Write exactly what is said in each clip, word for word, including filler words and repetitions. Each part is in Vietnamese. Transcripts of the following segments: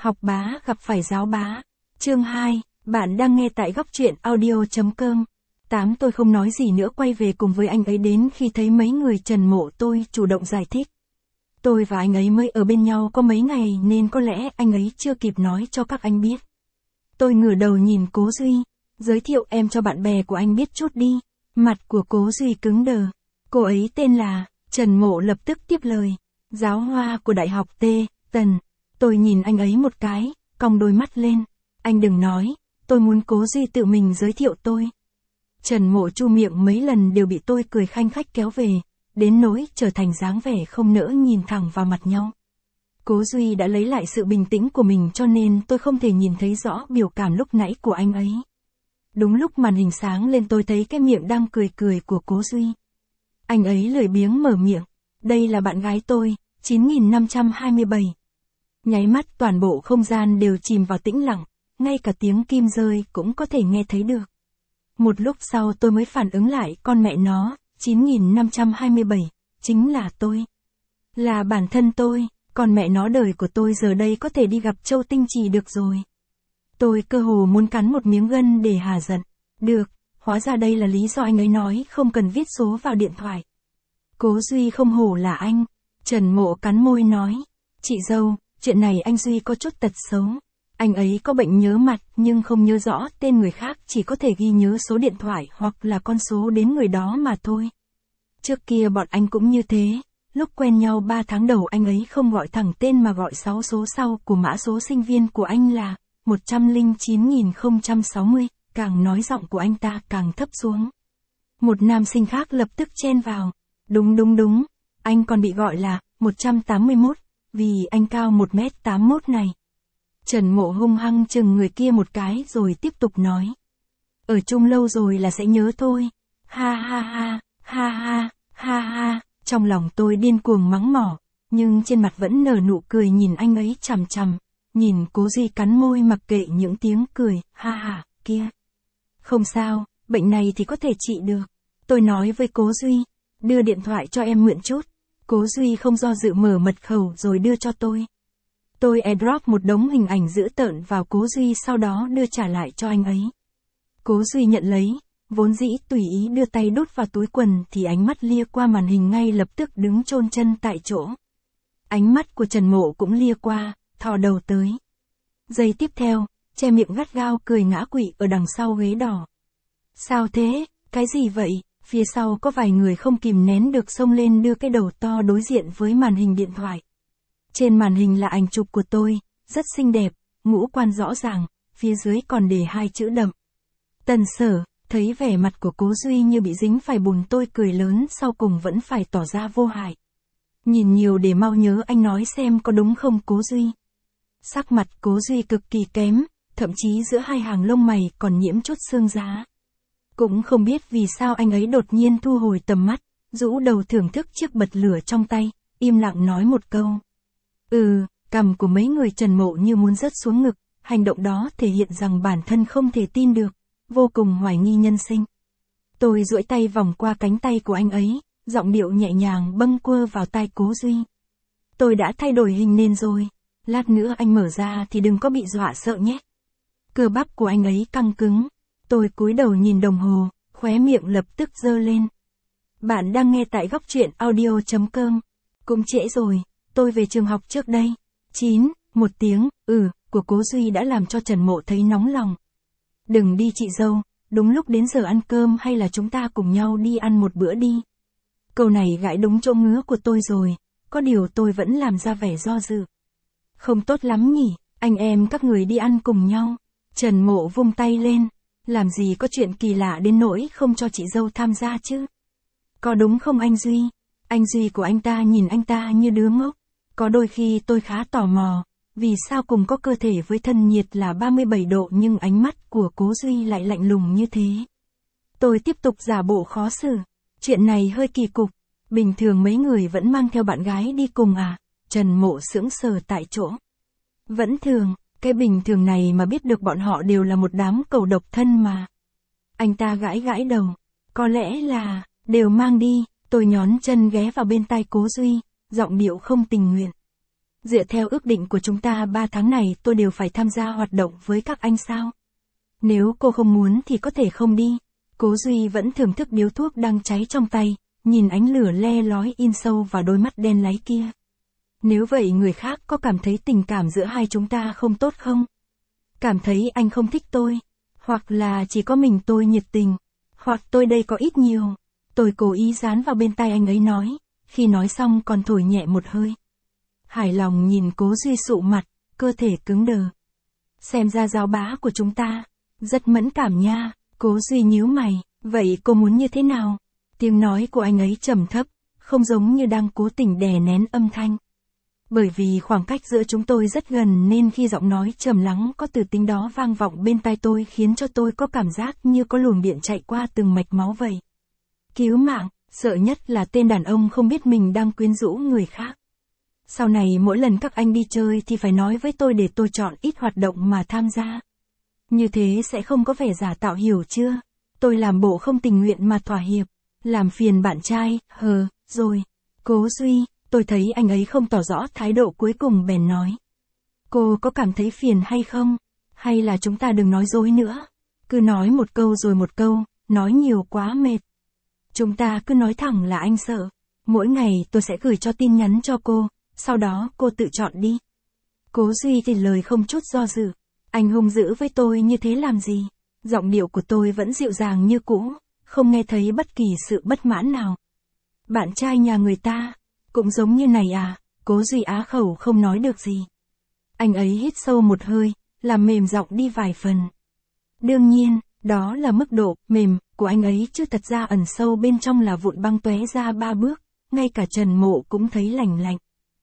Học bá gặp phải giáo bá. Chương hai, bạn đang nghe tại góc truyện audio.com. tám Tôi không nói gì nữa, quay về cùng với anh ấy đến khi thấy mấy người Trần Mộ. Tôi chủ động giải thích. Tôi và anh ấy mới ở bên nhau có mấy ngày nên có lẽ anh ấy chưa kịp nói cho các anh biết. Tôi ngửa đầu nhìn Cố Duy, giới thiệu em cho bạn bè của anh biết chút đi. Mặt của Cố Duy cứng đờ. Cô ấy tên là, Trần Mộ lập tức tiếp lời, giáo hoa của Đại học T, Tần. Tôi nhìn anh ấy một cái, cong đôi mắt lên. Anh đừng nói, tôi muốn Cố Duy tự mình giới thiệu tôi. Trần Mộ chu miệng mấy lần đều bị tôi cười khanh khách kéo về, đến nỗi trở thành dáng vẻ không nỡ nhìn thẳng vào mặt nhau. Cố Duy đã lấy lại sự bình tĩnh của mình cho nên tôi không thể nhìn thấy rõ biểu cảm lúc nãy của anh ấy. Đúng lúc màn hình sáng lên tôi thấy cái miệng đang cười cười của Cố Duy. Anh ấy lười biếng mở miệng, đây là bạn gái tôi, chín nghìn năm trăm hai mươi bảy. Nháy mắt toàn bộ không gian đều chìm vào tĩnh lặng, ngay cả tiếng kim rơi cũng có thể nghe thấy được. Một lúc sau tôi mới phản ứng lại, con mẹ nó, chín nghìn năm trăm hai mươi bảy, chính là tôi. Là bản thân tôi, còn mẹ nó đời của tôi giờ đây có thể đi gặp Châu Tinh Trì được rồi. Tôi cơ hồ muốn cắn một miếng gân để hả giận. Được, hóa ra đây là lý do anh ấy nói không cần viết số vào điện thoại. Cố Duy không hổ là anh. Trần Mộ cắn môi nói, chị dâu, chuyện này anh Duy có chút tật xấu. Anh ấy có bệnh nhớ mặt nhưng không nhớ rõ tên người khác, chỉ có thể ghi nhớ số điện thoại hoặc là con số đến người đó mà thôi. Trước kia bọn anh cũng như thế, lúc quen nhau ba tháng đầu anh ấy không gọi thẳng tên mà gọi sáu số sau của mã số sinh viên của anh là một trăm lẻ chín nghìn không trăm sáu mươi, càng nói giọng của anh ta càng thấp xuống. Một nam sinh khác lập tức chen vào, đúng đúng đúng, anh còn bị gọi là một trăm tám mươi mốt, vì anh cao một mét tám mươi mốt này. Trần Mộ hung hăng chừng người kia một cái rồi tiếp tục nói. Ở chung lâu rồi là sẽ nhớ thôi. Ha ha ha, ha ha, ha ha, trong lòng tôi điên cuồng mắng mỏ, nhưng trên mặt vẫn nở nụ cười nhìn anh ấy chằm chằm, nhìn Cố Duy cắn môi mặc kệ những tiếng cười, ha ha, kia. Không sao, bệnh này thì có thể trị được. Tôi nói với Cố Duy, đưa điện thoại cho em mượn chút. Cố Duy không do dự mở mật khẩu rồi đưa cho tôi. Tôi airdrop một đống hình ảnh dữ tợn vào Cố Duy sau đó đưa trả lại cho anh ấy. Cố Duy nhận lấy, vốn dĩ tùy ý đưa tay đút vào túi quần thì ánh mắt lia qua màn hình ngay lập tức đứng chôn chân tại chỗ. Ánh mắt của Trần Mộ cũng lia qua, thò đầu tới. Giây tiếp theo, che miệng gắt gao cười ngã quỵ ở đằng sau ghế đỏ. Sao thế, cái gì vậy? Phía sau có vài người không kìm nén được xông lên đưa cái đầu to đối diện với màn hình điện thoại. Trên màn hình là ảnh chụp của tôi, rất xinh đẹp, ngũ quan rõ ràng, phía dưới còn để hai chữ đậm. Tần Sở. Thấy vẻ mặt của Cố Duy như bị dính phải bùn tôi cười lớn, sau cùng vẫn phải tỏ ra vô hại. Nhìn nhiều để mau nhớ, anh nói xem có đúng không Cố Duy? Sắc mặt Cố Duy cực kỳ kém, thậm chí giữa hai hàng lông mày còn nhiễm chút sương giá. Cũng không biết vì sao anh ấy đột nhiên thu hồi tầm mắt, rũ đầu thưởng thức chiếc bật lửa trong tay, im lặng nói một câu. Ừ, cằm của mấy người Trần Mộ như muốn rớt xuống ngực, hành động đó thể hiện rằng bản thân không thể tin được, vô cùng hoài nghi nhân sinh. Tôi duỗi tay vòng qua cánh tay của anh ấy, giọng điệu nhẹ nhàng bâng quơ vào tai Cố Duy. Tôi đã thay đổi hình nền rồi, lát nữa anh mở ra thì đừng có bị dọa sợ nhé. Cơ bắp của anh ấy căng cứng, tôi cúi đầu nhìn đồng hồ, khóe miệng lập tức giơ lên. Bạn đang nghe tại góc truyện audio.com. Cũng trễ rồi, tôi về trường học trước đây. chín, một tiếng, ừ, của Cố Duy đã làm cho Trần Mộ thấy nóng lòng. Đừng đi chị dâu, đúng lúc đến giờ ăn cơm, hay là chúng ta cùng nhau đi ăn một bữa đi. Câu này gãi đúng chỗ ngứa của tôi rồi, có điều tôi vẫn làm ra vẻ do dự. Không tốt lắm nhỉ, anh em các người đi ăn cùng nhau. Trần Mộ vung tay lên, làm gì có chuyện kỳ lạ đến nỗi không cho chị dâu tham gia chứ. Có đúng không anh Duy? Anh Duy của anh ta nhìn anh ta như đứa ngốc. Có đôi khi tôi khá tò mò, vì sao cùng có cơ thể với thân nhiệt là ba mươi bảy độ nhưng ánh mắt của Cố Duy lại lạnh lùng như thế. Tôi tiếp tục giả bộ khó xử. Chuyện này hơi kỳ cục. Bình thường mấy người vẫn mang theo bạn gái đi cùng à? Trần Mộ sững sờ tại chỗ. Vẫn thường, cái bình thường này mà biết được bọn họ đều là một đám cầu độc thân mà. Anh ta gãi gãi đầu. Có lẽ là, đều mang đi. Tôi nhón chân ghé vào bên tai Cố Duy, giọng điệu không tình nguyện. Dựa theo ước định của chúng ta ba tháng này tôi đều phải tham gia hoạt động với các anh sao? Nếu cô không muốn thì có thể không đi. Cố Duy vẫn thưởng thức điếu thuốc đang cháy trong tay, nhìn ánh lửa le lói in sâu vào đôi mắt đen láy kia. Nếu vậy người khác có cảm thấy tình cảm giữa hai chúng ta không tốt không? Cảm thấy anh không thích tôi, hoặc là chỉ có mình tôi nhiệt tình, hoặc tôi đây có ít nhiều. Tôi cố ý dán vào bên tai anh ấy nói, khi nói xong còn thổi nhẹ một hơi. Hài lòng nhìn Cố Duy sụ mặt, cơ thể cứng đờ. Xem ra giáo bá của chúng ta rất mẫn cảm nha. Cố Duy nhíu mày, vậy cô muốn như thế nào? Tiếng nói của anh ấy trầm thấp, không giống như đang cố tình đè nén âm thanh. Bởi vì khoảng cách giữa chúng tôi rất gần nên khi giọng nói trầm lắng có từ tính đó vang vọng bên tai tôi khiến cho tôi có cảm giác như có luồng điện chạy qua từng mạch máu vậy. Cứu mạng, sợ nhất là tên đàn ông không biết mình đang quyến rũ người khác. Sau này mỗi lần các anh đi chơi thì phải nói với tôi để tôi chọn ít hoạt động mà tham gia. Như thế sẽ không có vẻ giả tạo, hiểu chưa? Tôi làm bộ không tình nguyện mà thỏa hiệp. Làm phiền bạn trai, hờ, rồi. Cố Duy, tôi thấy anh ấy không tỏ rõ thái độ cuối cùng bèn nói. Cô có cảm thấy phiền hay không? Hay là chúng ta đừng nói dối nữa? Cứ nói một câu rồi một câu, nói nhiều quá mệt. Chúng ta cứ nói thẳng là anh sợ. Mỗi ngày tôi sẽ gửi cho tin nhắn cho cô, sau đó cô tự chọn đi. Cố Duy thì lời không chút do dự. Anh hung dữ với tôi như thế làm gì? Giọng điệu của tôi vẫn dịu dàng như cũ, không nghe thấy bất kỳ sự bất mãn nào. Bạn trai nhà người ta, cũng giống như này à? Cố Duy á khẩu không nói được gì. Anh ấy hít sâu một hơi, làm mềm giọng đi vài phần. Đương nhiên, đó là mức độ mềm của anh ấy chứ thật ra ẩn sâu bên trong là vụn băng tóe ra ba bước, ngay cả Trần Mộ cũng thấy lành lạnh.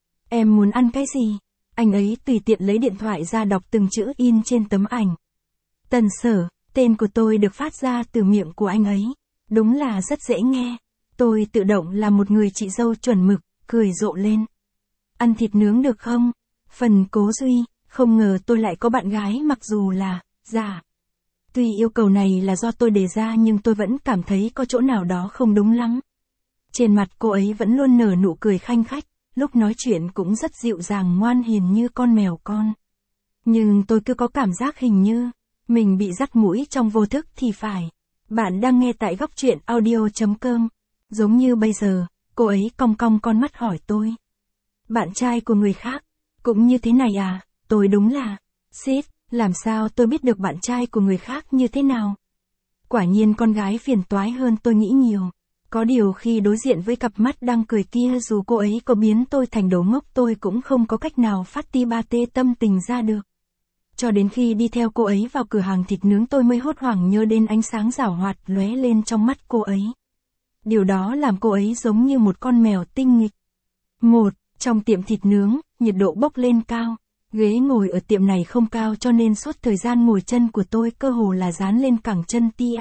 Em muốn ăn cái gì? Anh ấy tùy tiện lấy điện thoại ra đọc từng chữ in trên tấm ảnh. Tần Sở, tên của tôi được phát ra từ miệng của anh ấy. Đúng là rất dễ nghe. Tôi tự động là một người chị dâu chuẩn mực, cười rộ lên. Ăn thịt nướng được không? Phần Cố Duy, không ngờ tôi lại có bạn gái mặc dù là già. Tuy yêu cầu này là do tôi đề ra nhưng tôi vẫn cảm thấy có chỗ nào đó không đúng lắm. Trên mặt cô ấy vẫn luôn nở nụ cười khanh khách, lúc nói chuyện cũng rất dịu dàng ngoan hiền như con mèo con. Nhưng tôi cứ có cảm giác hình như mình bị dắt mũi trong vô thức thì phải. Bạn đang nghe tại góc truyện audio chấm com. Giống như bây giờ, cô ấy cong cong con mắt hỏi tôi. Bạn trai của người khác, cũng như thế này à? Tôi đúng là, xít, làm sao tôi biết được bạn trai của người khác như thế nào? Quả nhiên con gái phiền toái hơn tôi nghĩ nhiều. Có điều khi đối diện với cặp mắt đang cười kia dù cô ấy có biến tôi thành đồ ngốc tôi cũng không có cách nào phát ti ba tê tâm tình ra được. Cho đến khi đi theo cô ấy vào cửa hàng thịt nướng tôi mới hốt hoảng nhớ đến ánh sáng giảo hoạt lóe lên trong mắt cô ấy. Điều đó làm cô ấy giống như một con mèo tinh nghịch. Một, trong tiệm thịt nướng, nhiệt độ bốc lên cao. Ghế ngồi ở tiệm này không cao cho nên suốt thời gian ngồi chân của tôi cơ hồ là dán lên cẳng chân tia,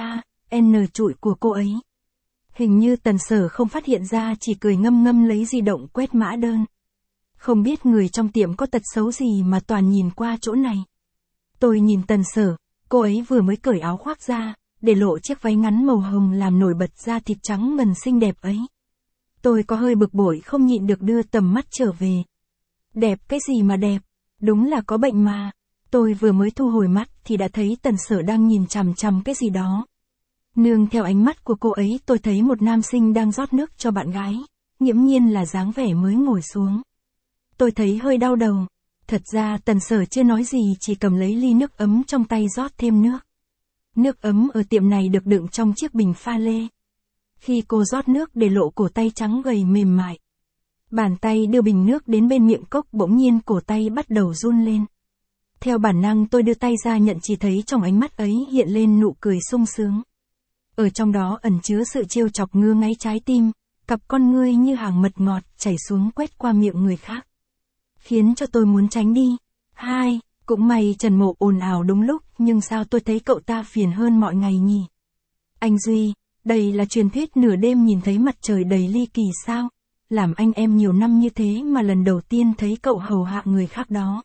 N trụi của cô ấy. Hình như Tần Sở không phát hiện ra chỉ cười ngâm ngâm lấy di động quét mã đơn. Không biết người trong tiệm có tật xấu gì mà toàn nhìn qua chỗ này. Tôi nhìn Tần Sở, cô ấy vừa mới cởi áo khoác ra, để lộ chiếc váy ngắn màu hồng làm nổi bật da thịt trắng ngần xinh đẹp ấy. Tôi có hơi bực bội không nhịn được đưa tầm mắt trở về. Đẹp cái gì mà đẹp, đúng là có bệnh mà. Tôi vừa mới thu hồi mắt thì đã thấy Tần Sở đang nhìn chằm chằm cái gì đó. Nương theo ánh mắt của cô ấy tôi thấy một nam sinh đang rót nước cho bạn gái, nghiễm nhiên là dáng vẻ mới ngồi xuống. Tôi thấy hơi đau đầu. Thật ra Tần Sở chưa nói gì chỉ cầm lấy ly nước ấm trong tay rót thêm nước. Nước ấm ở tiệm này được đựng trong chiếc bình pha lê. Khi cô rót nước để lộ cổ tay trắng gầy mềm mại. Bàn tay đưa bình nước đến bên miệng cốc bỗng nhiên cổ tay bắt đầu run lên. Theo bản năng tôi đưa tay ra nhận chỉ thấy trong ánh mắt ấy hiện lên nụ cười sung sướng. Ở trong đó ẩn chứa sự trêu chọc ngứa ngáy trái tim, cặp con ngươi như hàng mật ngọt chảy xuống quét qua miệng người khác. Khiến cho tôi muốn tránh đi. Hai, cũng may Trần Mộ ồn ào đúng lúc nhưng sao tôi thấy cậu ta phiền hơn mọi ngày nhỉ? Anh Duy, đây là truyền thuyết nửa đêm nhìn thấy mặt trời đầy ly kỳ sao? Làm anh em nhiều năm như thế mà lần đầu tiên thấy cậu hầu hạ người khác đó.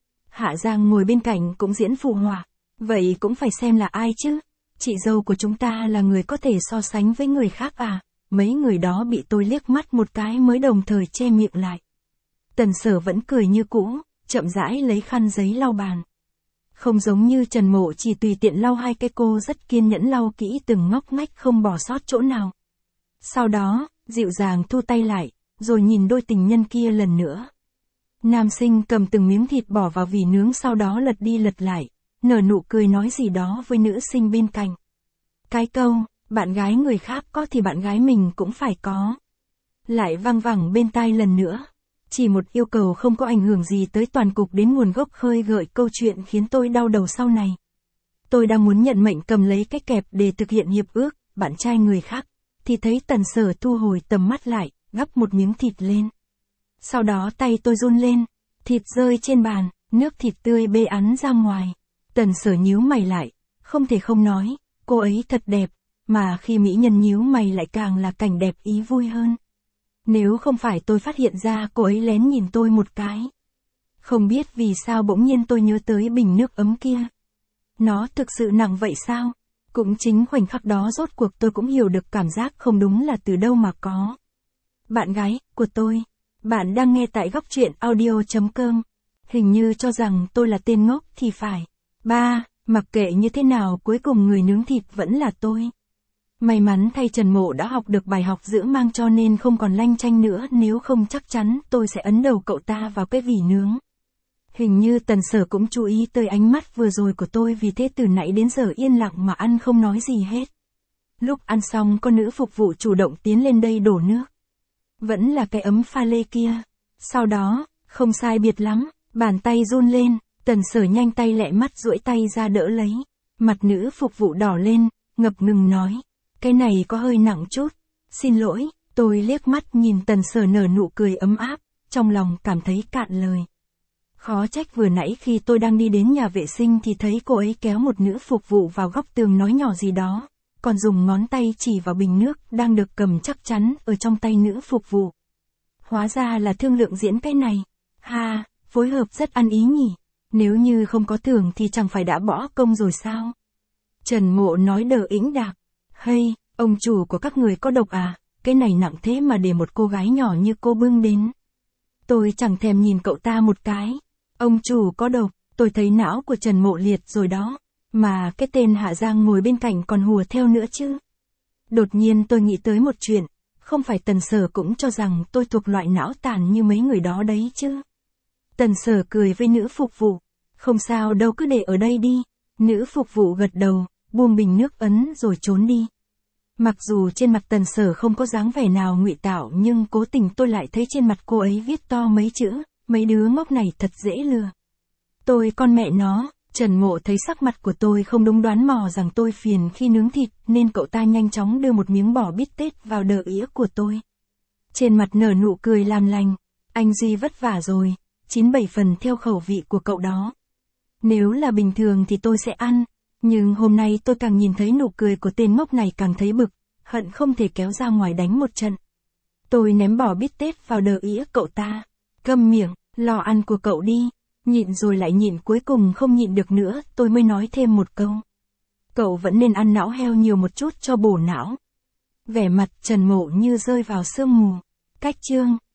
Hạ Giang ngồi bên cạnh cũng diễn phụ họa. Vậy cũng phải xem là ai chứ? Chị dâu của chúng ta là người có thể so sánh với người khác à? Mấy người đó bị tôi liếc mắt một cái mới đồng thời che miệng lại. Tần Sở vẫn cười như cũ, chậm rãi lấy khăn giấy lau bàn. Không giống như Trần Mộ chỉ tùy tiện lau hai cái, cô rất kiên nhẫn lau kỹ từng ngóc ngách không bỏ sót chỗ nào. Sau đó, dịu dàng thu tay lại, rồi nhìn đôi tình nhân kia lần nữa. Nam sinh cầm từng miếng thịt bỏ vào vỉ nướng, sau đó lật đi lật lại, nở nụ cười nói gì đó với nữ sinh bên cạnh. Cái câu, bạn gái người khác có thì bạn gái mình cũng phải có. Lại vang vẳng bên tai lần nữa. Chỉ một yêu cầu không có ảnh hưởng gì tới toàn cục đến nguồn gốc, khơi gợi câu chuyện khiến tôi đau đầu sau này. Tôi đang muốn nhận mệnh cầm lấy cái kẹp để thực hiện hiệp ước, bạn trai người khác, thì thấy Tần Sở thu hồi tầm mắt lại, gắp một miếng thịt lên. Sau đó tay tôi run lên, thịt rơi trên bàn, nước thịt tươi bê ắn ra ngoài. Tần Sở nhíu mày lại, không thể không nói, cô ấy thật đẹp, mà khi mỹ nhân nhíu mày lại càng là cảnh đẹp ý vui hơn. Nếu không phải tôi phát hiện ra cô ấy lén nhìn tôi một cái. Không biết vì sao bỗng nhiên tôi nhớ tới bình nước ấm kia. Nó thực sự nặng vậy sao? Cũng chính khoảnh khắc đó rốt cuộc tôi cũng hiểu được cảm giác không đúng là từ đâu mà có. Bạn gái của tôi, bạn đang nghe tại góc truyện audio chấm com. Hình như cho rằng tôi là tên ngốc thì phải. Ba, mặc kệ như thế nào cuối cùng người nướng thịt vẫn là tôi. May mắn thay Trần Mộ đã học được bài học giữa mang cho nên không còn lanh chanh nữa, nếu không chắc chắn tôi sẽ ấn đầu cậu ta vào cái vỉ nướng. Hình như Tần Sở cũng chú ý tới ánh mắt vừa rồi của tôi, vì thế từ nãy đến giờ yên lặng mà ăn không nói gì hết. Lúc ăn xong có nữ phục vụ chủ động tiến lên đây đổ nước. Vẫn là cái ấm pha lê kia. Sau đó, không sai biệt lắm, bàn tay run lên, Tần Sở nhanh tay lẹ mắt duỗi tay ra đỡ lấy. Mặt nữ phục vụ đỏ lên, ngập ngừng nói. Cái này có hơi nặng chút. Xin lỗi, tôi liếc mắt nhìn Tần Sở nở nụ cười ấm áp, trong lòng cảm thấy cạn lời. Khó trách vừa nãy khi tôi đang đi đến nhà vệ sinh thì thấy cô ấy kéo một nữ phục vụ vào góc tường nói nhỏ gì đó, còn dùng ngón tay chỉ vào bình nước đang được cầm chắc chắn ở trong tay nữ phục vụ. Hóa ra là thương lượng diễn cái này. Ha, phối hợp rất ăn ý nhỉ. Nếu như không có thưởng thì chẳng phải đã bỏ công rồi sao? Trần Mộ nói đờ ĩnh đạc. Hay, ông chủ của các người có độc à? Cái này nặng thế mà để một cô gái nhỏ như cô bưng đến. Tôi chẳng thèm nhìn cậu ta một cái. Ông chủ có độc, tôi thấy não của Trần Mộ liệt rồi đó. Mà cái tên Hạ Giang ngồi bên cạnh còn hùa theo nữa chứ. Đột nhiên tôi nghĩ tới một chuyện. Không phải Tần Sở cũng cho rằng tôi thuộc loại não tàn như mấy người đó đấy chứ. Tần Sở cười với nữ phục vụ. Không sao đâu, cứ để ở đây đi. Nữ phục vụ gật đầu, buông bình nước ấn rồi trốn đi. Mặc dù trên mặt Tần Sở không có dáng vẻ nào ngụy tạo, nhưng cố tình tôi lại thấy trên mặt cô ấy viết to mấy chữ, mấy đứa ngốc này thật dễ lừa. Tôi con mẹ nó. Trần Mộ thấy sắc mặt của tôi không đúng, đoán mò rằng tôi phiền khi nướng thịt, nên cậu ta nhanh chóng đưa một miếng bò bít tết vào đờ ĩa của tôi. Trên mặt nở nụ cười làm lành. Anh Duy vất vả rồi, chín bảy phần theo khẩu vị của cậu đó. Nếu là bình thường thì tôi sẽ ăn, nhưng hôm nay tôi càng nhìn thấy nụ cười của tên ngốc này càng thấy bực, hận không thể kéo ra ngoài đánh một trận. Tôi ném bò bít tết vào đờ ĩa cậu ta. Câm miệng, lo ăn của cậu đi. Nhịn rồi lại nhịn, cuối cùng không nhịn được nữa, tôi mới nói thêm một câu. Cậu vẫn nên ăn não heo nhiều một chút cho bổ não. Vẻ mặt Trần Mộ như rơi vào sương mù. Cách chương.